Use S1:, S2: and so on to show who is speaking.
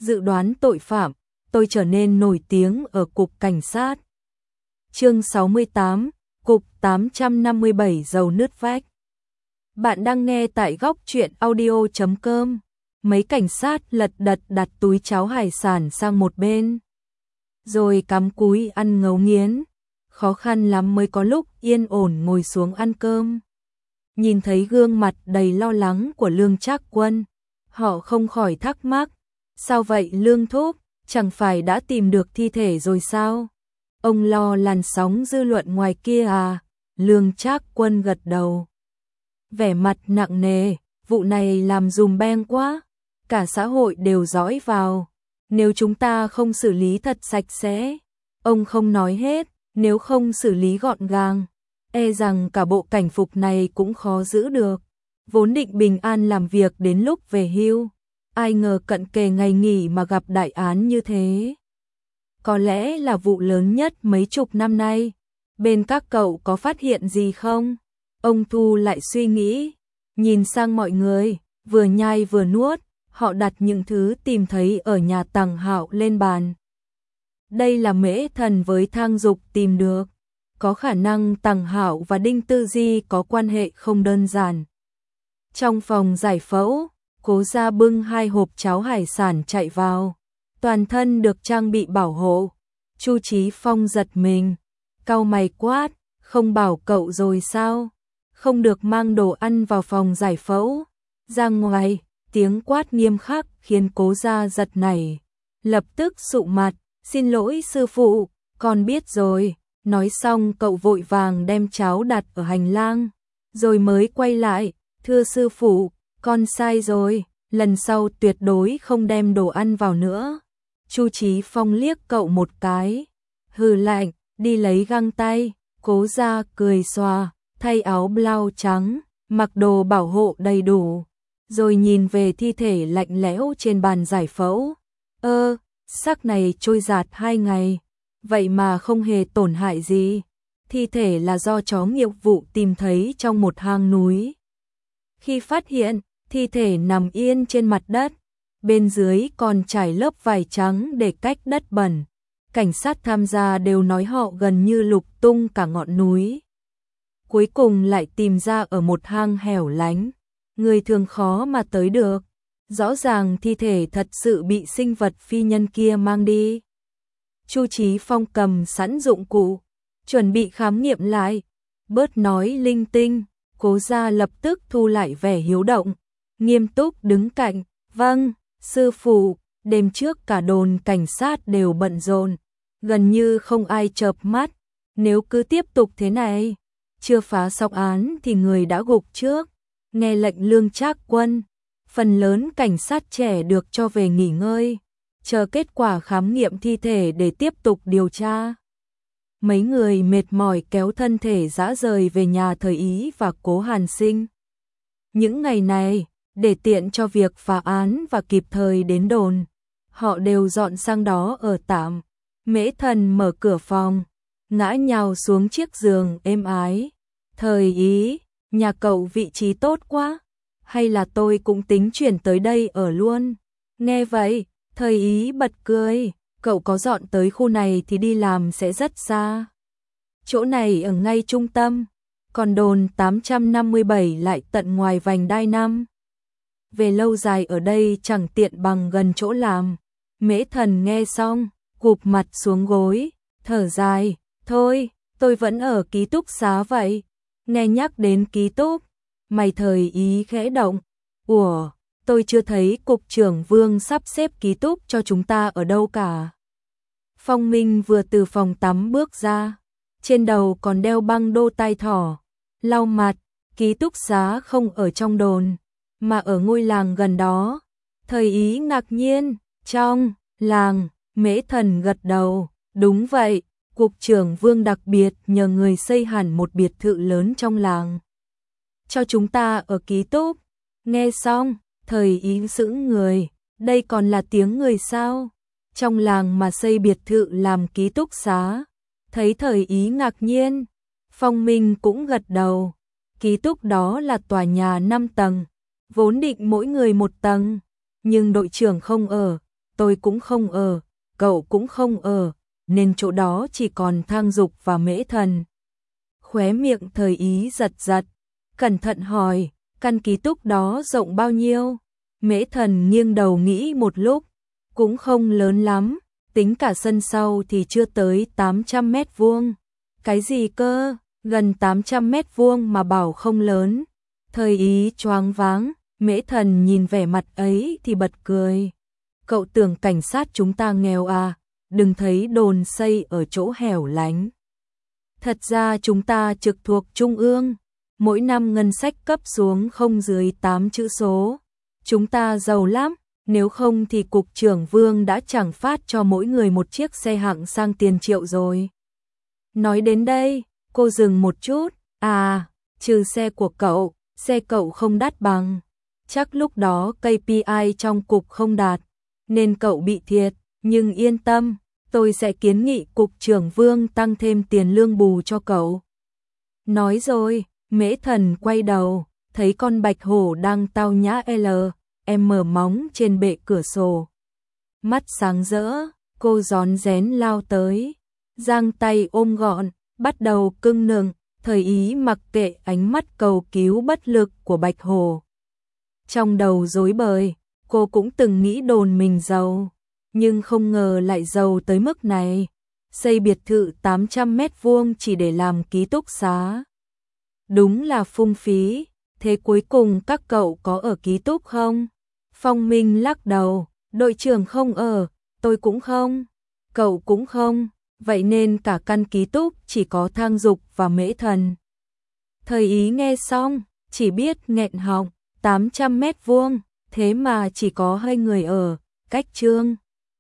S1: dự đoán tội phạm, tôi trở nên nổi tiếng ở cục cảnh sát. Chương 68, cục 857 dầu nứt vách. Bạn đang nghe tại góc truyện audio.com. Mấy cảnh sát lật đật đặt túi cháo hải sản sang một bên, rồi cắm cúi ăn ngấu nghiến. Khó khăn lắm mới có lúc yên ổn ngồi xuống ăn cơm. Nhìn thấy gương mặt đầy lo lắng của Lương Trác Quân, họ không khỏi thắc mắc. Sao vậy Lương thúc, chẳng phải đã tìm được thi thể rồi sao? Ông lo làn sóng dư luận ngoài kia à? Lương Trác Quân gật đầu, vẻ mặt nặng nề. Vụ này làm dùm beng quá, cả xã hội đều dõi vào. Nếu chúng ta không xử lý thật sạch sẽ, ông không nói hết, nếu không xử lý gọn gàng, e rằng cả bộ cảnh phục này cũng khó giữ được. Vốn định bình an làm việc đến lúc về hưu, ai ngờ cận kề ngày nghỉ mà gặp đại án như thế. Có lẽ là vụ lớn nhất mấy chục năm nay. Bên các cậu có phát hiện gì không? Ông thu lại suy nghĩ, nhìn sang mọi người, vừa nhai vừa nuốt. Họ đặt những thứ tìm thấy ở nhà Tằng Hạo lên bàn. Đây là Mễ Thần với Thang Dục tìm được. Có khả năng Tằng Hạo và Đinh Tư Di có quan hệ không đơn giản. Trong phòng giải phẫu, Cố Gia bưng 2 hộp cháo hải sản chạy vào. Toàn thân được trang bị bảo hộ. Chu Chí Phong giật mình, cau mày quát, không bảo cậu rồi sao? Không được mang đồ ăn vào phòng giải phẫu. Ra ngoài. Tiếng quát nghiêm khắc khiến Cố Gia giật nảy, lập tức sụ mặt, xin lỗi sư phụ, con biết rồi. Nói xong cậu vội vàng đem cháo đặt ở hành lang, rồi mới quay lại, thưa sư phụ, con sai rồi, lần sau tuyệt đối không đem đồ ăn vào nữa. Chu Chí Phong liếc cậu một cái, hừ lạnh, đi lấy găng tay. Cố Gia cười xòa, thay áo blau trắng, mặc đồ bảo hộ đầy đủ. Rồi nhìn về thi thể lạnh lẽo trên bàn giải phẫu. Xác này trôi giạt 2 ngày, vậy mà không hề tổn hại gì. Thi thể là do chó nghiệp vụ tìm thấy trong một hang núi. Khi phát hiện, thi thể nằm yên trên mặt đất, bên dưới còn trải lớp vải trắng để cách đất bẩn. Cảnh sát tham gia đều nói họ gần như lục tung cả ngọn núi. Cuối cùng lại tìm ra ở một hang hẻo lánh. Người thường khó mà tới được. Rõ ràng thi thể thật sự bị sinh vật phi nhân kia mang đi. Chu Chí Phong cầm sẵn dụng cụ, chuẩn bị khám nghiệm lại. Bớt nói linh tinh. Cố Gia lập tức thu lại vẻ hiếu động, nghiêm túc đứng cạnh. Vâng, sư phụ. Đêm trước cả đồn cảnh sát đều bận rộn, gần như không ai chợp mắt. Nếu cứ tiếp tục thế này, chưa phá xong án thì người đã gục trước. Nghe lệnh Lương Trác Quân, phần lớn cảnh sát trẻ được cho về nghỉ ngơi, chờ kết quả khám nghiệm thi thể để tiếp tục điều tra. Mấy người mệt mỏi kéo thân thể rã rời về nhà Thời Ý và Cố Hàn Sinh. Những ngày này, để tiện cho việc phá án và kịp thời đến đồn, họ đều dọn sang đó ở tạm. Mễ Thần mở cửa phòng, ngã nhào xuống chiếc giường êm ái. Thời Ý, nhà cậu vị trí tốt quá, hay là tôi cũng tính chuyển tới đây ở luôn? Nghe vậy, Thời Ý bật cười, cậu có dọn tới khu này thì đi làm sẽ rất xa. Chỗ này ở ngay trung tâm, còn đồn 857 lại tận ngoài vành đai 5. Về lâu dài ở đây chẳng tiện bằng gần chỗ làm. Mễ Thần nghe xong, gục mặt xuống gối, thở dài, thôi, tôi vẫn ở ký túc xá vậy. Nghe nhắc đến ký túc, mày Thời Ý khẽ động. Ủa, tôi chưa thấy cục trưởng Vương sắp xếp ký túc cho chúng ta ở đâu cả. Phong Minh vừa từ phòng tắm bước ra, trên đầu còn đeo băng đô tai thỏ, lau mặt. Ký túc xá không ở trong đồn, mà ở ngôi làng gần đó. Thời Ý ngạc nhiên, trong làng? Mễ Thần gật đầu, đúng vậy. Cục trưởng Vương đặc biệt nhờ người xây hẳn một biệt thự lớn trong làng cho chúng ta ở ký túc. Nghe xong, Thời Ý sững người, đây còn là tiếng người sao? Trong làng mà xây biệt thự làm ký túc xá? Thấy Thời Ý ngạc nhiên, Phong Minh cũng gật đầu. Ký túc đó là tòa nhà 5 tầng, vốn định mỗi người 1 tầng, nhưng đội trưởng không ở, tôi cũng không ở, cậu cũng không ở, nên chỗ đó chỉ còn Thang Dục và Mễ Thần. Khóe miệng Thời Ý giật giật, cẩn thận hỏi, căn ký túc đó rộng bao nhiêu? Mễ Thần nghiêng đầu nghĩ một lúc, cũng không lớn lắm, tính cả sân sau thì chưa tới 800 mét vuông. Cái gì cơ, gần 800 mét vuông mà bảo không lớn. Thời Ý choáng váng, Mễ Thần nhìn vẻ mặt ấy thì bật cười. Cậu tưởng cảnh sát chúng ta nghèo à, đừng thấy đồn xây ở chỗ hẻo lánh. Thật ra chúng ta trực thuộc Trung ương, mỗi năm ngân sách cấp xuống không dưới 8 chữ số. Chúng ta giàu lắm, nếu không thì Cục trưởng Vương đã chẳng phát cho mỗi người một chiếc xe hạng sang tiền triệu rồi. Nói đến đây, cô dừng một chút, à, trừ xe của cậu, xe cậu không đắt bằng. Chắc lúc đó KPI trong cục không đạt, nên cậu bị thiệt, nhưng yên tâm, tôi sẽ kiến nghị Cục trưởng Vương tăng thêm tiền lương bù cho cậu. Nói rồi, Mễ Thần quay đầu, thấy con bạch hổ đang tao nhã mở móng trên bệ cửa sổ. Mắt sáng rỡ, cô rón rén lao tới, giang tay ôm gọn, bắt đầu cưng nựng. Thời Ý mặc kệ ánh mắt cầu cứu bất lực của bạch hổ. Trong đầu rối bời, cô cũng từng nghĩ đồn mình giàu, nhưng không ngờ lại giàu tới mức này. Xây biệt thự 800 mét vuông chỉ để làm ký túc xá. Đúng là phung phí, thế cuối cùng các cậu có ở ký túc không? Phong Minh lắc đầu, đội trưởng không ở, tôi cũng không, cậu cũng không, vậy nên cả căn ký túc chỉ có Thang Dục và Mễ Thần. Thời Ý nghe xong, chỉ biết nghẹn họng, 800 mét vuông, thế mà chỉ có 2 người ở, cách Trương